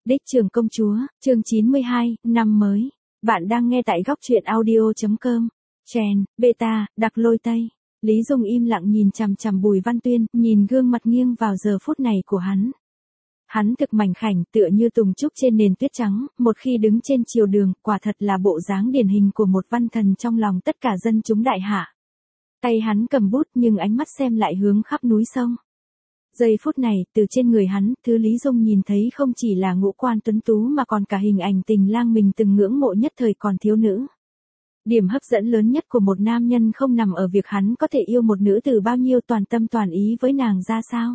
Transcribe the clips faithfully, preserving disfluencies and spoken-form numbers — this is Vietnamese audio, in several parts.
Đích Trường Công Chúa, chương chín mươi hai, năm mới. Bạn đang nghe tại góc truyện audio.com. Chèn, beta, đặc lôi tây. Lý Dung im lặng nhìn chằm chằm Bùi Văn Tuyên, nhìn gương mặt nghiêng vào giờ phút này của hắn. Hắn thực mảnh khảnh tựa như tùng trúc trên nền tuyết trắng, một khi đứng trên chiều đường, quả thật là bộ dáng điển hình của một văn thần trong lòng tất cả dân chúng đại hạ. Tay hắn cầm bút nhưng ánh mắt xem lại hướng khắp núi sông. Giây phút này, từ trên người hắn, thứ Lý Dung nhìn thấy không chỉ là ngũ quan tuấn tú mà còn cả hình ảnh tình lang mình từng ngưỡng mộ nhất thời còn thiếu nữ. Điểm hấp dẫn lớn nhất của một nam nhân không nằm ở việc hắn có thể yêu một nữ tử bao nhiêu toàn tâm toàn ý với nàng ra sao.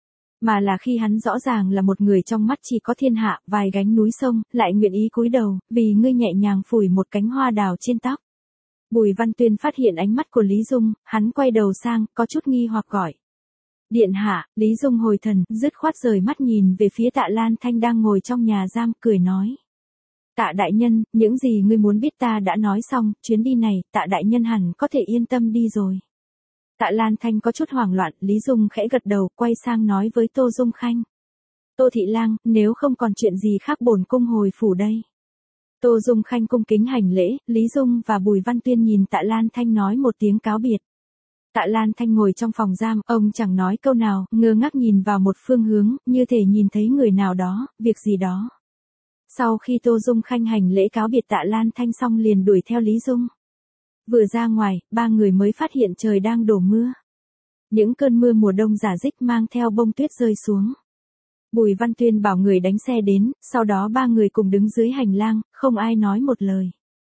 Mà là khi hắn rõ ràng là một người trong mắt chỉ có thiên hạ, vài gánh núi sông, lại nguyện ý cúi đầu, vì ngươi nhẹ nhàng phủi một cánh hoa đào trên tóc. Bùi Văn Tuyên phát hiện ánh mắt của Lý Dung, hắn quay đầu sang, có chút nghi hoặc gọi. Điện hạ, Lý Dung hồi thần, dứt khoát rời mắt nhìn về phía Tạ Lan Thanh đang ngồi trong nhà giam, cười nói. Tạ đại nhân, những gì ngươi muốn biết ta đã nói xong, chuyến đi này, Tạ đại nhân hẳn có thể yên tâm đi rồi. Tạ Lan Thanh có chút hoảng loạn, Lý Dung khẽ gật đầu, quay sang nói với Tô Dung Khanh. Tô thị lang, nếu không còn chuyện gì khác bổn cung hồi phủ đây. Tô Dung Khanh cung kính hành lễ, Lý Dung và Bùi Văn Tuyên nhìn Tạ Lan Thanh nói một tiếng cáo biệt. Tạ Lan Thanh ngồi trong phòng giam, ông chẳng nói câu nào, ngơ ngác nhìn vào một phương hướng, như thể nhìn thấy người nào đó, việc gì đó. Sau khi Tô Dung Khanh hành lễ cáo biệt Tạ Lan Thanh xong liền đuổi theo Lý Dung. Vừa ra ngoài, ba người mới phát hiện trời đang đổ mưa. Những cơn mưa mùa đông rả rích mang theo bông tuyết rơi xuống. Bùi Văn Tuyên bảo người đánh xe đến, sau đó ba người cùng đứng dưới hành lang, không ai nói một lời.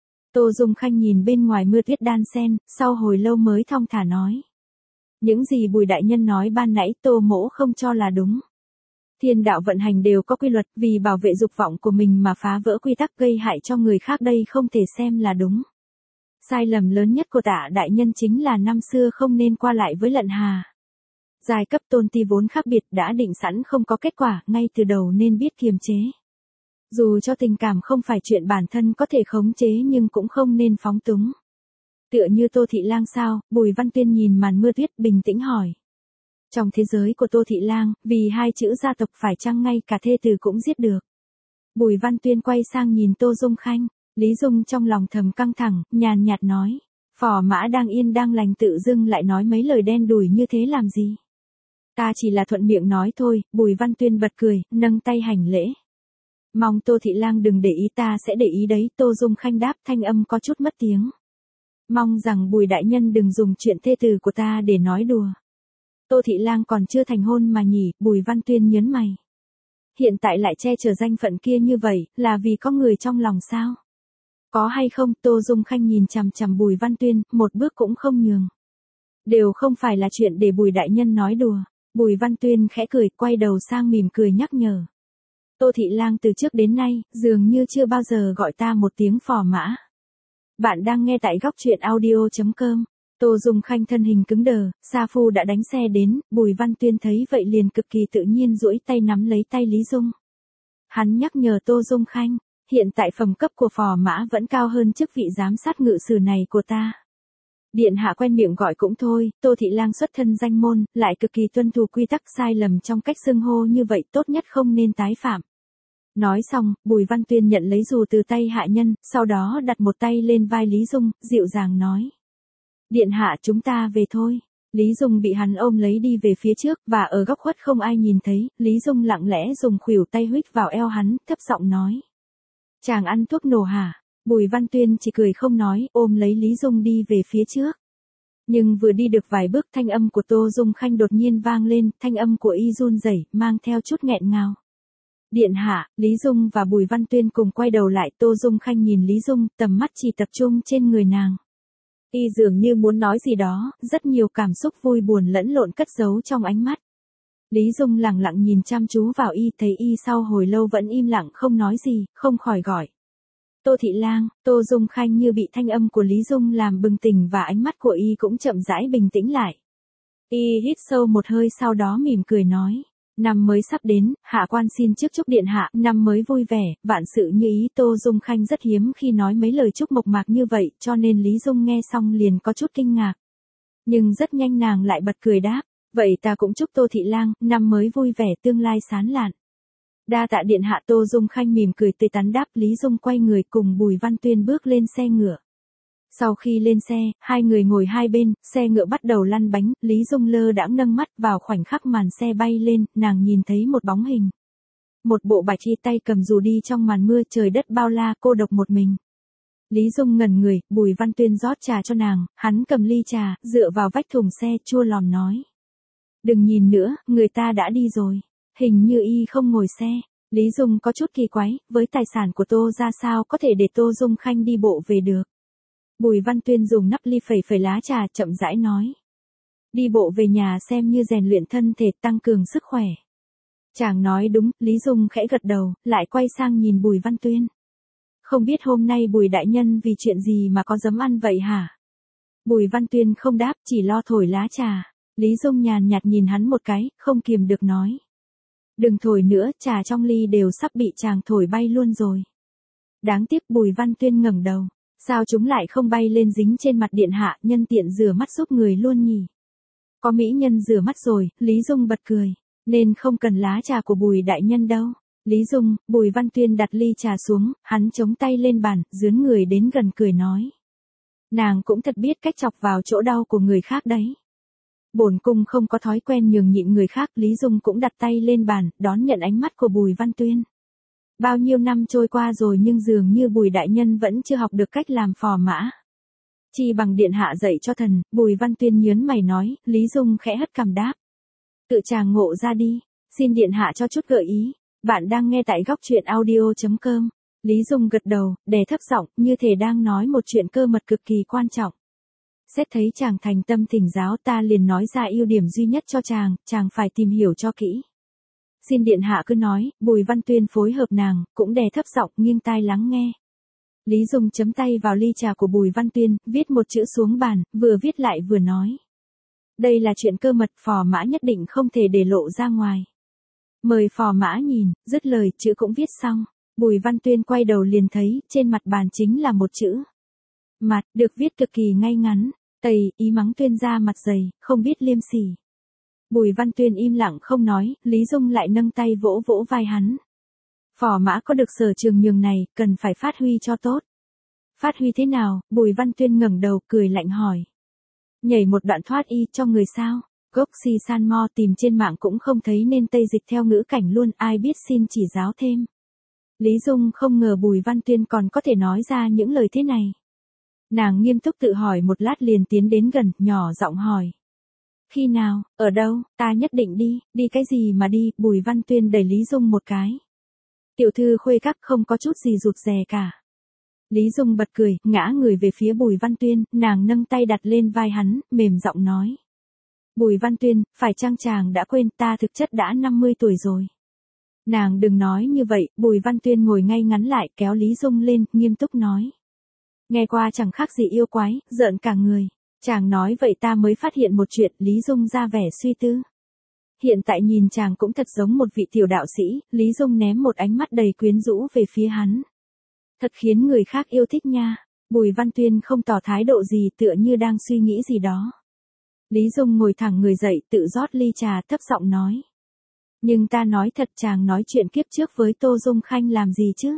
Tô Dung Khanh nhìn bên ngoài mưa tuyết đan xen, sau hồi lâu mới thong thả nói. Những gì Bùi đại nhân nói ban nãy Tô mỗ không cho là đúng. Thiên đạo vận hành đều có quy luật, vì bảo vệ dục vọng của mình mà phá vỡ quy tắc gây hại cho người khác đây không thể xem là đúng. Sai lầm lớn nhất của Tạ đại nhân chính là năm xưa không nên qua lại với Lận Hà. Giai cấp tôn ti vốn khác biệt đã định sẵn không có kết quả, ngay từ đầu nên biết kiềm chế. Dù cho tình cảm không phải chuyện bản thân có thể khống chế nhưng cũng không nên phóng túng. Tựa như Tô thị lang sao, Bùi Văn Tuyên nhìn màn mưa tuyết bình tĩnh hỏi. Trong thế giới của Tô thị lang, vì hai chữ gia tộc phải chăng ngay cả thê tử cũng giết được. Bùi Văn Tuyên quay sang nhìn Tô Dung Khanh, Lý Dung trong lòng thầm căng thẳng, nhàn nhạt nói. Phò mã đang yên đang lành tự dưng lại nói mấy lời đen đủi như thế làm gì. Ta chỉ là thuận miệng nói thôi, Bùi Văn Tuyên bật cười, nâng tay hành lễ. Mong Tô thị lang đừng để ý, ta sẽ để ý đấy. Tô Dung Khanh đáp, thanh âm có chút mất tiếng. Mong rằng Bùi đại nhân đừng dùng chuyện thê tử của ta để nói đùa. Tô thị lang còn chưa thành hôn mà nhỉ, Bùi Văn Tuyên nhớn mày. Hiện tại lại che chở danh phận kia như vậy, là vì có người trong lòng sao? Có hay không? Tô Dung Khanh nhìn chằm chằm Bùi Văn Tuyên, một bước cũng không nhường. Đều không phải là chuyện để Bùi đại nhân nói đùa. Bùi Văn Tuyên khẽ cười, quay đầu sang mỉm cười nhắc nhở. Tô thị lang từ trước đến nay, dường như chưa bao giờ gọi ta một tiếng phò mã. Bạn đang nghe tại góc truyện audio.com. Tô Dung Khanh thân hình cứng đờ, sa phu đã đánh xe đến, Bùi Văn Tuyên thấy vậy liền cực kỳ tự nhiên duỗi tay nắm lấy tay Lý Dung. Hắn nhắc nhở Tô Dung Khanh, hiện tại phẩm cấp của phò mã vẫn cao hơn chức vị giám sát ngự sử này của ta. Điện hạ quen miệng gọi cũng thôi, Tô thị lang xuất thân danh môn, lại cực kỳ tuân thủ quy tắc, sai lầm trong cách xưng hô như vậy tốt nhất không nên tái phạm. Nói xong, Bùi Văn Tuyên nhận lấy dù từ tay hạ nhân, sau đó đặt một tay lên vai Lý Dung, dịu dàng nói. Điện hạ chúng ta về thôi. Lý Dung bị hắn ôm lấy đi về phía trước, và ở góc khuất không ai nhìn thấy, Lý Dung lặng lẽ dùng khuỷu tay huých vào eo hắn, thấp giọng nói. Chàng ăn thuốc nổ hả? Bùi Văn Tuyên chỉ cười không nói, ôm lấy Lý Dung đi về phía trước. Nhưng vừa đi được vài bước thanh âm của Tô Dung Khanh đột nhiên vang lên, thanh âm của y run rẩy, mang theo chút nghẹn ngào. Điện hạ, Lý Dung và Bùi Văn Tuyên cùng quay đầu lại, Tô Dung Khanh nhìn Lý Dung, tầm mắt chỉ tập trung trên người nàng. Y dường như muốn nói gì đó, rất nhiều cảm xúc vui buồn lẫn lộn cất giấu trong ánh mắt. Lý Dung lặng lặng nhìn chăm chú vào y, thấy y sau hồi lâu vẫn im lặng không nói gì, không khỏi gọi. Tô thị lang. Tô Dung Khanh như bị thanh âm của Lý Dung làm bừng tỉnh và ánh mắt của y cũng chậm rãi bình tĩnh lại. Y hít sâu một hơi sau đó mỉm cười nói. Năm mới sắp đến, hạ quan xin trước chúc điện hạ, năm mới vui vẻ, vạn sự như ý. Tô Dung Khanh rất hiếm khi nói mấy lời chúc mộc mạc như vậy, cho nên Lý Dung nghe xong liền có chút kinh ngạc. Nhưng rất nhanh nàng lại bật cười đáp, vậy ta cũng chúc Tô thị lang, năm mới vui vẻ tương lai sáng lạn. Đa tạ điện hạ. Tô Dung Khanh mỉm cười tươi tắn đáp. Lý Dung quay người cùng Bùi Văn Tuyên bước lên xe ngựa. Sau khi lên xe, hai người ngồi hai bên, xe ngựa bắt đầu lăn bánh, Lý Dung lơ đãng nâng mắt vào khoảnh khắc màn xe bay lên, nàng nhìn thấy một bóng hình. Một bộ bạch y tay cầm dù đi trong màn mưa, trời đất bao la, cô độc một mình. Lý Dung ngẩn người, Bùi Văn Tuyên rót trà cho nàng, hắn cầm ly trà, dựa vào vách thùng xe, chua lòm nói. Đừng nhìn nữa, người ta đã đi rồi. Hình như y không ngồi xe. Lý Dung có chút kỳ quái, với tài sản của Tô ra sao có thể để Tô Dung Khanh đi bộ về được. Bùi Văn Tuyên dùng nắp ly phẩy phẩy lá trà, chậm rãi nói. Đi bộ về nhà xem như rèn luyện thân thể, tăng cường sức khỏe. Chàng nói đúng. Lý Dung khẽ gật đầu, lại quay sang nhìn Bùi Văn Tuyên. Không biết hôm nay Bùi đại nhân vì chuyện gì mà có dấm ăn vậy hả? Bùi Văn Tuyên không đáp, chỉ lo thổi lá trà. Lý Dung nhàn nhạt nhìn hắn một cái, không kiềm được nói. Đừng thổi nữa, trà trong ly đều sắp bị chàng thổi bay luôn rồi. Đáng tiếc. Bùi Văn Tuyên ngẩng đầu. Sao chúng lại không bay lên dính trên mặt điện hạ, nhân tiện rửa mắt giúp người luôn nhỉ? Có mỹ nhân rửa mắt rồi. Lý Dung bật cười. Nên không cần lá trà của Bùi đại nhân đâu. Lý Dung. Bùi Văn Tuyên đặt ly trà xuống, hắn chống tay lên bàn, dướn người đến gần cười nói. Nàng cũng thật biết cách chọc vào chỗ đau của người khác đấy. Bổn cung không có thói quen nhường nhịn người khác. Lý Dung cũng đặt tay lên bàn, đón nhận ánh mắt của Bùi Văn Tuyên. Bao nhiêu năm trôi qua rồi nhưng dường như Bùi đại nhân vẫn chưa học được cách làm phò mã. Chi bằng điện hạ dạy cho thần. Bùi Văn Tuyên nhớn mày nói. Lý Dung khẽ hất cằm đáp. Tự chàng ngộ ra đi. Xin điện hạ cho chút gợi ý. Bạn đang nghe tại góc truyện audio chấm com. Lý Dung gật đầu, đè thấp giọng, như thể đang nói một chuyện cơ mật cực kỳ quan trọng. Xét thấy chàng thành tâm thỉnh giáo, ta liền nói ra ưu điểm duy nhất cho chàng, chàng phải tìm hiểu cho kỹ. Xin điện hạ cứ nói. Bùi Văn Tuyên phối hợp nàng, cũng đè thấp giọng, nghiêng tai lắng nghe. Lý Dung chấm tay vào ly trà của Bùi Văn Tuyên, viết một chữ xuống bàn, vừa viết lại vừa nói. Đây là chuyện cơ mật, phò mã nhất định không thể để lộ ra ngoài. Mời phò mã nhìn. Dứt lời, chữ cũng viết xong. Bùi Văn Tuyên quay đầu liền thấy, trên mặt bàn chính là một chữ. Mặt, được viết cực kỳ ngay ngắn. Tây, ý mắng Tuyên ra mặt dày, không biết liêm sỉ. Bùi Văn Tuyên im lặng không nói, Lý Dung lại nâng tay vỗ vỗ vai hắn. Phò mã có được sở trường nhường này, cần phải phát huy cho tốt. Phát huy thế nào? Bùi Văn Tuyên ngẩng đầu, cười lạnh hỏi. Nhảy một đoạn thoát y cho người sao? Gốc si san mo tìm trên mạng cũng không thấy nên tây dịch theo ngữ cảnh luôn, ai biết xin chỉ giáo thêm. Lý Dung không ngờ Bùi Văn Tuyên còn có thể nói ra những lời thế này. Nàng nghiêm túc tự hỏi một lát liền tiến đến gần, nhỏ giọng hỏi. Khi nào, ở đâu, ta nhất định đi. Đi cái gì mà đi? Bùi Văn Tuyên đẩy Lý Dung một cái. Tiểu thư khuê các không có chút gì rụt rè cả. Lý Dung bật cười, ngã người về phía Bùi Văn Tuyên, nàng nâng tay đặt lên vai hắn, mềm giọng nói. Bùi Văn Tuyên, phải chăng chàng đã quên ta thực chất đã năm mươi tuổi rồi. Nàng đừng nói như vậy. Bùi Văn Tuyên ngồi ngay ngắn lại, kéo Lý Dung lên, nghiêm túc nói. Nghe qua chẳng khác gì yêu quái, giỡn cả người. Chàng nói vậy ta mới phát hiện một chuyện. Lý Dung ra vẻ suy tư. Hiện tại nhìn chàng cũng thật giống một vị tiểu đạo sĩ. Lý Dung ném một ánh mắt đầy quyến rũ về phía hắn. Thật khiến người khác yêu thích nha. Bùi Văn Tuyên không tỏ thái độ gì, tựa như đang suy nghĩ gì đó. Lý Dung ngồi thẳng người dậy, tự rót ly trà, thấp giọng nói. Nhưng ta nói thật, chàng nói chuyện kiếp trước với Tô Dung Khanh làm gì chứ?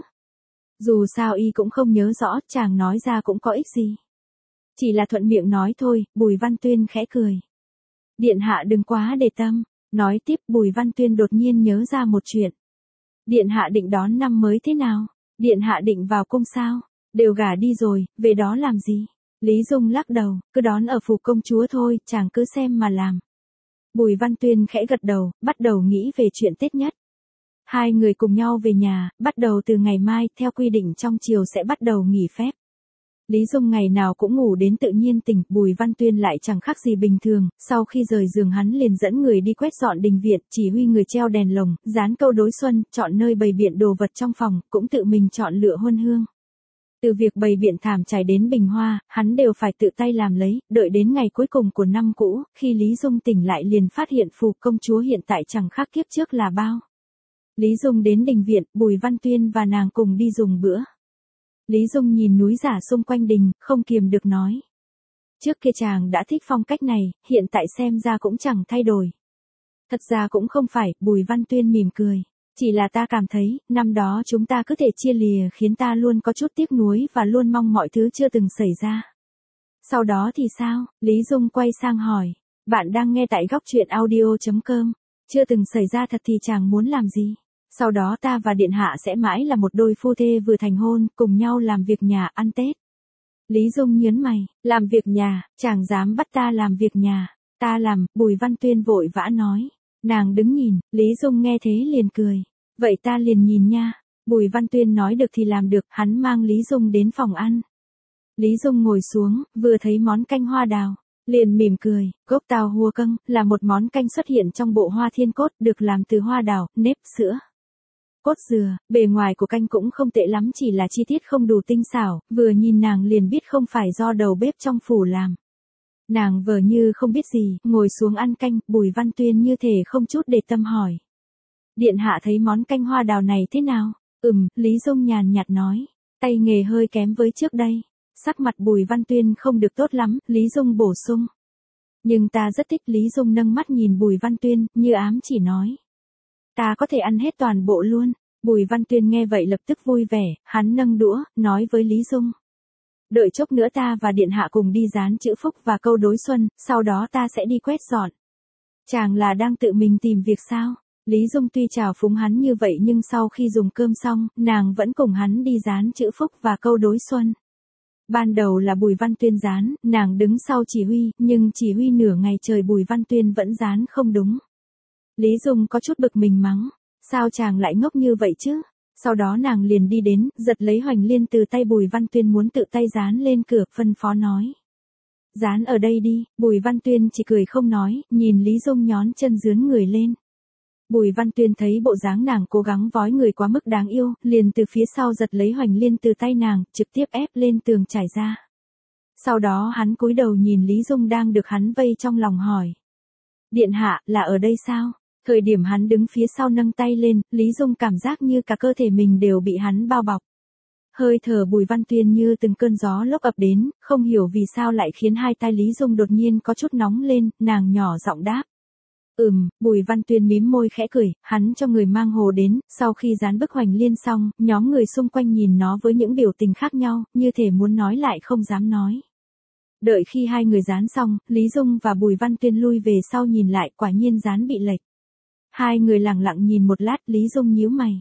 Dù sao y cũng không nhớ rõ, chàng nói ra cũng có ích gì. Chỉ là thuận miệng nói thôi. Bùi Văn Tuyên khẽ cười. Điện hạ đừng quá để tâm. Nói tiếp. Bùi Văn Tuyên đột nhiên nhớ ra một chuyện. Điện hạ định đón năm mới thế nào? Điện hạ định vào cung sao? Đều gả đi rồi, về đó làm gì? Lý Dung lắc đầu, cứ đón ở phủ công chúa thôi, chàng cứ xem mà làm. Bùi Văn Tuyên khẽ gật đầu, bắt đầu nghĩ về chuyện Tết nhất. Hai người cùng nhau về nhà, bắt đầu từ ngày mai, theo quy định trong chiều sẽ bắt đầu nghỉ phép. Lý Dung ngày nào cũng ngủ đến tự nhiên tỉnh, Bùi Văn Tuyên lại chẳng khác gì bình thường, sau khi rời giường hắn liền dẫn người đi quét dọn đình viện, chỉ huy người treo đèn lồng, dán câu đối xuân, chọn nơi bày biện đồ vật trong phòng, cũng tự mình chọn lựa huân hương. Từ việc bày biện thảm trải đến bình hoa, hắn đều phải tự tay làm lấy, đợi đến ngày cuối cùng của năm cũ, khi Lý Dung tỉnh lại liền phát hiện phủ công chúa hiện tại chẳng khác kiếp trước là bao. Lý Dung đến đình viện, Bùi Văn Tuyên và nàng cùng đi dùng bữa. Lý Dung nhìn núi giả xung quanh đình, không kiềm được nói. Trước kia chàng đã thích phong cách này, hiện tại xem ra cũng chẳng thay đổi. Thật ra cũng không phải. Bùi Văn Tuyên mỉm cười. Chỉ là ta cảm thấy, năm đó chúng ta cứ thể chia lìa khiến ta luôn có chút tiếc nuối và luôn mong mọi thứ chưa từng xảy ra. Sau đó thì sao? Lý Dung quay sang hỏi. Bạn đang nghe tại góc truyện audio.com. Chưa từng xảy ra thật thì chàng muốn làm gì? Sau đó ta và Điện Hạ sẽ mãi là một đôi phu thê vừa thành hôn, cùng nhau làm việc nhà, ăn Tết. Lý Dung nhớn mày, làm việc nhà, chàng dám bắt ta làm việc nhà. Ta làm, Bùi Văn Tuyên vội vã nói. Nàng đứng nhìn, Lý Dung nghe thế liền cười. Vậy ta liền nhìn nha. Bùi Văn Tuyên nói được thì làm được, hắn mang Lý Dung đến phòng ăn. Lý Dung ngồi xuống, vừa thấy món canh hoa đào, liền mỉm cười. Gốc tàu hua căng là một món canh xuất hiện trong bộ hoa thiên cốt, được làm từ hoa đào, nếp, sữa, cốt dừa. Bề ngoài của canh cũng không tệ lắm, chỉ là chi tiết không đủ tinh xảo, vừa nhìn nàng liền biết không phải do đầu bếp trong phủ làm. Nàng vờ như không biết gì, ngồi xuống ăn canh. Bùi Văn Tuyên như thể không chút để tâm hỏi. Điện hạ thấy món canh hoa đào này thế nào? Ừm, Lý Dung nhàn nhạt nói. Tay nghề hơi kém với trước đây. Sắc mặt Bùi Văn Tuyên không được tốt lắm, Lý Dung bổ sung. Nhưng ta rất thích. Lý Dung nâng mắt nhìn Bùi Văn Tuyên, như ám chỉ nói. Ta có thể ăn hết toàn bộ luôn. Bùi Văn Tuyên nghe vậy lập tức vui vẻ, hắn nâng đũa, nói với Lý Dung. Đợi chốc nữa ta và Điện hạ cùng đi dán chữ phúc và câu đối xuân, sau đó ta sẽ đi quét dọn. Chàng là đang tự mình tìm việc sao? Lý Dung tuy chào phúng hắn như vậy nhưng sau khi dùng cơm xong, nàng vẫn cùng hắn đi dán chữ phúc và câu đối xuân. Ban đầu là Bùi Văn Tuyên dán, nàng đứng sau chỉ huy, nhưng chỉ huy nửa ngày trời Bùi Văn Tuyên vẫn dán không đúng. Lý Dung có chút bực mình mắng, sao chàng lại ngốc như vậy chứ? Sau đó nàng liền đi đến, giật lấy hoành liên từ tay Bùi Văn Tuyên muốn tự tay dán lên cửa, phân phó nói. Dán ở đây đi. Bùi Văn Tuyên chỉ cười không nói, nhìn Lý Dung nhón chân dướn người lên. Bùi Văn Tuyên thấy bộ dáng nàng cố gắng vói người quá mức đáng yêu, liền từ phía sau giật lấy hoành liên từ tay nàng, trực tiếp ép lên tường trải ra. Sau đó hắn cúi đầu nhìn Lý Dung đang được hắn vây trong lòng hỏi. Điện hạ, là ở đây sao? Thời điểm hắn đứng phía sau nâng tay lên, Lý Dung cảm giác như cả cơ thể mình đều bị hắn bao bọc. Hơi thở Bùi Văn Tuyên như từng cơn gió lốc ập đến, không hiểu vì sao lại khiến hai tai Lý Dung đột nhiên có chút nóng lên, nàng nhỏ giọng đáp. Ừm, Bùi Văn Tuyên mím môi khẽ cười, hắn cho người mang hồ đến, sau khi dán bức hoành liên xong, nhóm người xung quanh nhìn nó với những biểu tình khác nhau, như thể muốn nói lại không dám nói. Đợi khi hai người dán xong, Lý Dung và Bùi Văn Tuyên lui về sau nhìn lại, quả nhiên dán bị lệch. Hai người lặng lặng nhìn một lát, Lý Dung nhíu mày.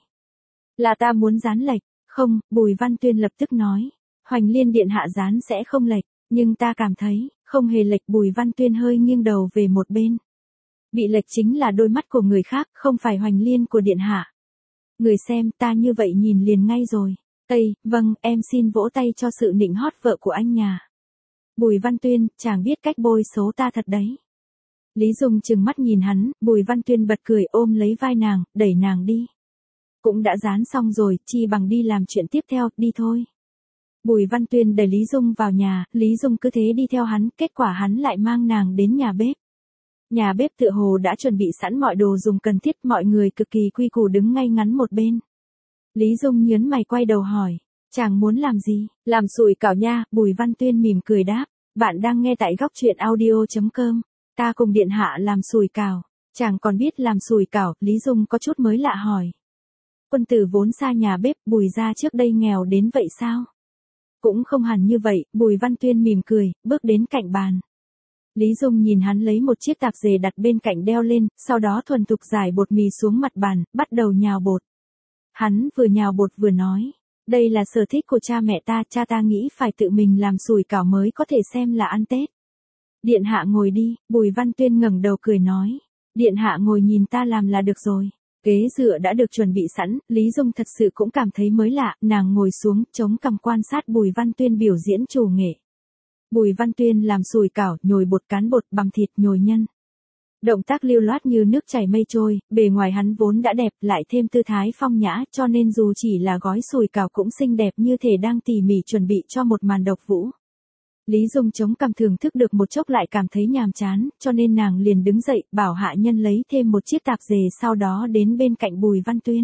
Là ta muốn dán lệch. Không, Bùi Văn Tuyên lập tức nói. Hoành liên điện hạ dán sẽ không lệch, nhưng ta cảm thấy, không hề lệch. Bùi Văn Tuyên hơi nghiêng đầu về một bên. Bị lệch chính là đôi mắt của người khác, không phải hoành liên của điện hạ. Người xem, ta như vậy nhìn liền ngay rồi. Tây, vâng, em xin vỗ tay cho sự nịnh hót vợ của anh nhà. Bùi Văn Tuyên, chàng biết cách bôi số ta thật đấy. Lý Dung trừng mắt nhìn hắn, Bùi Văn Tuyên bật cười ôm lấy vai nàng, đẩy nàng đi. Cũng đã dán xong rồi, chi bằng đi làm chuyện tiếp theo, đi thôi. Bùi Văn Tuyên đẩy Lý Dung vào nhà, Lý Dung cứ thế đi theo hắn, kết quả hắn lại mang nàng đến nhà bếp. Nhà bếp tựa hồ đã chuẩn bị sẵn mọi đồ dùng cần thiết, mọi người cực kỳ quy củ đứng ngay ngắn một bên. Lý Dung nhớn mày quay đầu hỏi, chàng muốn làm gì? Làm sủi cảo nha. Bùi Văn Tuyên mỉm cười đáp, bạn đang nghe tại góc truyện audio.com. Ta cùng điện hạ làm sủi cảo. Chàng còn biết làm sủi cảo? Lý Dung có chút mới lạ hỏi. Quân tử vốn xa nhà bếp, Bùi gia trước đây nghèo đến vậy sao? Cũng không hẳn như vậy. Bùi Văn Tuyên mỉm cười, bước đến cạnh bàn. Lý Dung nhìn hắn lấy một chiếc tạp dề đặt bên cạnh đeo lên, sau đó thuần thục rải bột mì xuống mặt bàn, bắt đầu nhào bột. Hắn vừa nhào bột vừa nói, đây là sở thích của cha mẹ ta, cha ta nghĩ phải tự mình làm sủi cảo mới có thể xem là ăn Tết. Điện hạ ngồi đi. Bùi Văn Tuyên ngẩng đầu cười nói, điện hạ ngồi nhìn ta làm là được rồi. Ghế dựa đã được chuẩn bị sẵn, Lý Dung thật sự cũng cảm thấy mới lạ, nàng ngồi xuống, chống cằm quan sát Bùi Văn Tuyên biểu diễn trù nghệ. Bùi Văn Tuyên làm sủi cảo, nhồi bột, cán bột, bằm thịt, nhồi nhân. Động tác lưu loát như nước chảy mây trôi, bề ngoài hắn vốn đã đẹp, lại thêm tư thái phong nhã, cho nên dù chỉ là gói sủi cảo cũng xinh đẹp như thể đang tỉ mỉ chuẩn bị cho một màn độc vũ. Lý Dung chống cằm thưởng thức được một chốc lại cảm thấy nhàm chán, cho nên nàng liền đứng dậy, bảo hạ nhân lấy thêm một chiếc tạp dề, sau đó đến bên cạnh Bùi Văn Tuyên.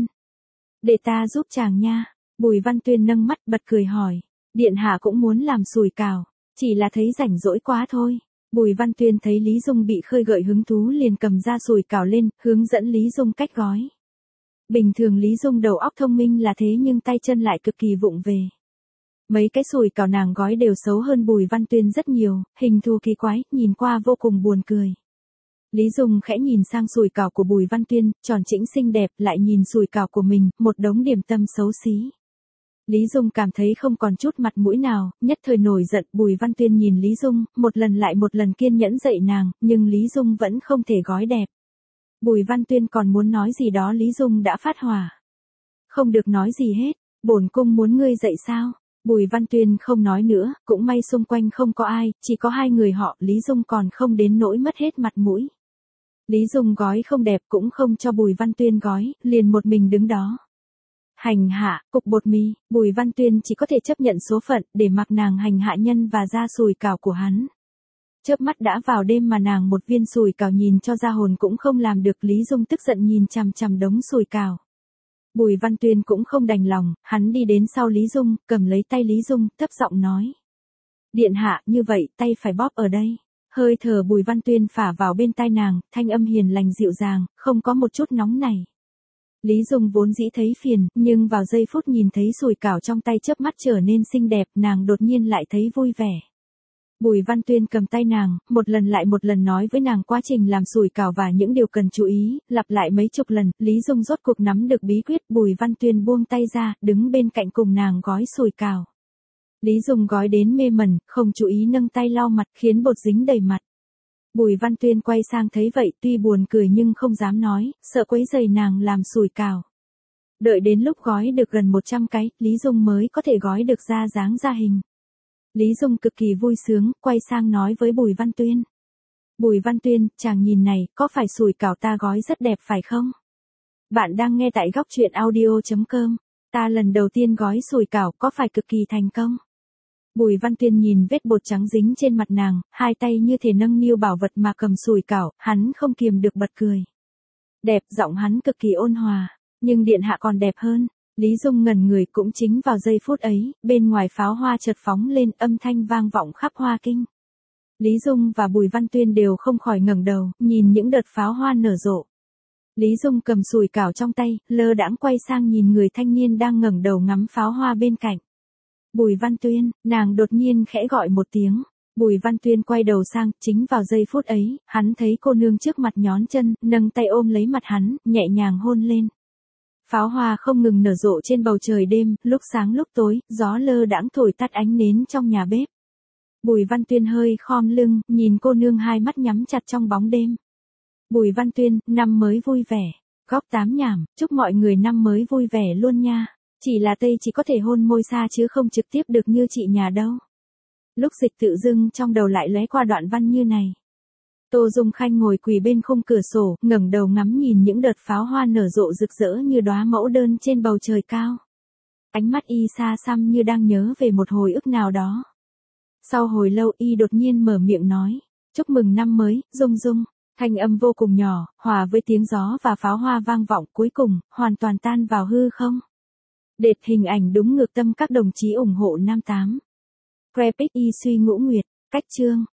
Để ta giúp chàng nha. Bùi Văn Tuyên nâng mắt bật cười hỏi, điện hạ cũng muốn làm sủi cảo, chỉ là thấy rảnh rỗi quá thôi. Bùi Văn Tuyên thấy Lý Dung bị khơi gợi hứng thú liền cầm ra sủi cảo lên, hướng dẫn Lý Dung cách gói. Bình thường Lý Dung đầu óc thông minh là thế nhưng tay chân lại cực kỳ vụng về. Mấy cái sùi cảo nàng gói đều xấu hơn Bùi Văn Tuyên rất nhiều, hình thù kỳ quái, nhìn qua vô cùng buồn cười. Lý Dung khẽ nhìn sang sùi cảo của Bùi Văn Tuyên, tròn chỉnh xinh đẹp, lại nhìn sùi cảo của mình, một đống điểm tâm xấu xí. Lý Dung cảm thấy không còn chút mặt mũi nào, nhất thời nổi giận. Bùi Văn Tuyên nhìn Lý Dung, một lần lại một lần kiên nhẫn dạy nàng, nhưng Lý Dung vẫn không thể gói đẹp. Bùi Văn Tuyên còn muốn nói gì đó, Lý Dung đã phát hỏa. Không được nói gì hết, bổn cung muốn ngươi dạy sao? Bùi Văn Tuyên không nói nữa, cũng may xung quanh không có ai, chỉ có hai người họ, Lý Dung còn không đến nỗi mất hết mặt mũi. Lý Dung gói không đẹp cũng không cho Bùi Văn Tuyên gói, liền một mình đứng đó. Hành hạ, cục bột mì, Bùi Văn Tuyên chỉ có thể chấp nhận số phận, để mặc nàng hành hạ nhân và ra sùi cảo của hắn. Chớp mắt đã vào đêm mà nàng một viên sùi cảo nhìn cho ra hồn cũng không làm được. Lý Dung tức giận nhìn chằm chằm đống sùi cảo. Bùi Văn Tuyên cũng không đành lòng, hắn đi đến sau Lý Dung, cầm lấy tay Lý Dung, thấp giọng nói. Điện hạ, như vậy, tay phải bóp ở đây. Hơi thở Bùi Văn Tuyên phả vào bên tai nàng, thanh âm hiền lành dịu dàng, không có một chút nóng này. Lý Dung vốn dĩ thấy phiền, nhưng vào giây phút nhìn thấy sùi cảo trong tay chớp mắt trở nên xinh đẹp, nàng đột nhiên lại thấy vui vẻ. Bùi Văn Tuyên cầm tay nàng, một lần lại một lần nói với nàng quá trình làm sùi cảo và những điều cần chú ý, lặp lại mấy chục lần, Lý Dung rốt cuộc nắm được bí quyết. Bùi Văn Tuyên buông tay ra, đứng bên cạnh cùng nàng gói sùi cảo. Lý Dung gói đến mê mẩn, không chú ý nâng tay lau mặt, khiến bột dính đầy mặt. Bùi Văn Tuyên quay sang thấy vậy, tuy buồn cười nhưng không dám nói, sợ quấy rầy nàng làm sùi cảo. Đợi đến lúc gói được gần một trăm cái, Lý Dung mới có thể gói được ra dáng ra hình. Lý Dung cực kỳ vui sướng, quay sang nói với Bùi Văn Tuyên. Bùi Văn Tuyên, chàng nhìn này, có phải sùi cảo ta gói rất đẹp phải không? Bạn đang nghe tại góc truyện audio chấm com. Ta lần đầu tiên gói sùi cảo, có phải cực kỳ thành công? Bùi Văn Tuyên nhìn vết bột trắng dính trên mặt nàng, hai tay như thể nâng niu bảo vật mà cầm sùi cảo, hắn không kiềm được bật cười. Đẹp, giọng hắn cực kỳ ôn hòa, nhưng điện hạ còn đẹp hơn. Lý Dung ngẩn người. Cũng chính vào giây phút ấy, bên ngoài pháo hoa chợt phóng lên, âm thanh vang vọng khắp Hoa Kinh. Lý Dung và Bùi Văn Tuyên đều không khỏi ngẩng đầu, nhìn những đợt pháo hoa nở rộ. Lý Dung cầm sùi cảo trong tay, lơ đãng quay sang nhìn người thanh niên đang ngẩng đầu ngắm pháo hoa bên cạnh. Bùi Văn Tuyên, nàng đột nhiên khẽ gọi một tiếng. Bùi Văn Tuyên quay đầu sang, chính vào giây phút ấy, hắn thấy cô nương trước mặt nhón chân, nâng tay ôm lấy mặt hắn, nhẹ nhàng hôn lên. Pháo hoa không ngừng nở rộ trên bầu trời đêm, lúc sáng lúc tối, gió lơ đãng thổi tắt ánh nến trong nhà bếp. Bùi Văn Tuyên hơi khom lưng, nhìn cô nương hai mắt nhắm chặt trong bóng đêm. Bùi Văn Tuyên, năm mới vui vẻ. Góc tám nhảm, chúc mọi người năm mới vui vẻ luôn nha. Chỉ là Tây chỉ có thể hôn môi xa chứ không trực tiếp được như chị nhà đâu. Lúc Dịch tự dưng trong đầu lại lóe qua đoạn văn như này. Tô Dung Khanh ngồi quỳ bên khung cửa sổ, ngẩng đầu ngắm nhìn những đợt pháo hoa nở rộ rực rỡ như đóa mẫu đơn trên bầu trời cao. Ánh mắt y xa xăm như đang nhớ về một hồi ức nào đó. Sau hồi lâu y đột nhiên mở miệng nói, chúc mừng năm mới, Dung Dung. Thanh âm vô cùng nhỏ, hòa với tiếng gió và pháo hoa vang vọng, cuối cùng, hoàn toàn tan vào hư không. Đệt hình ảnh đúng ngược tâm các đồng chí ủng hộ năm tám. Crepic y suy ngũ nguyệt, cách chương.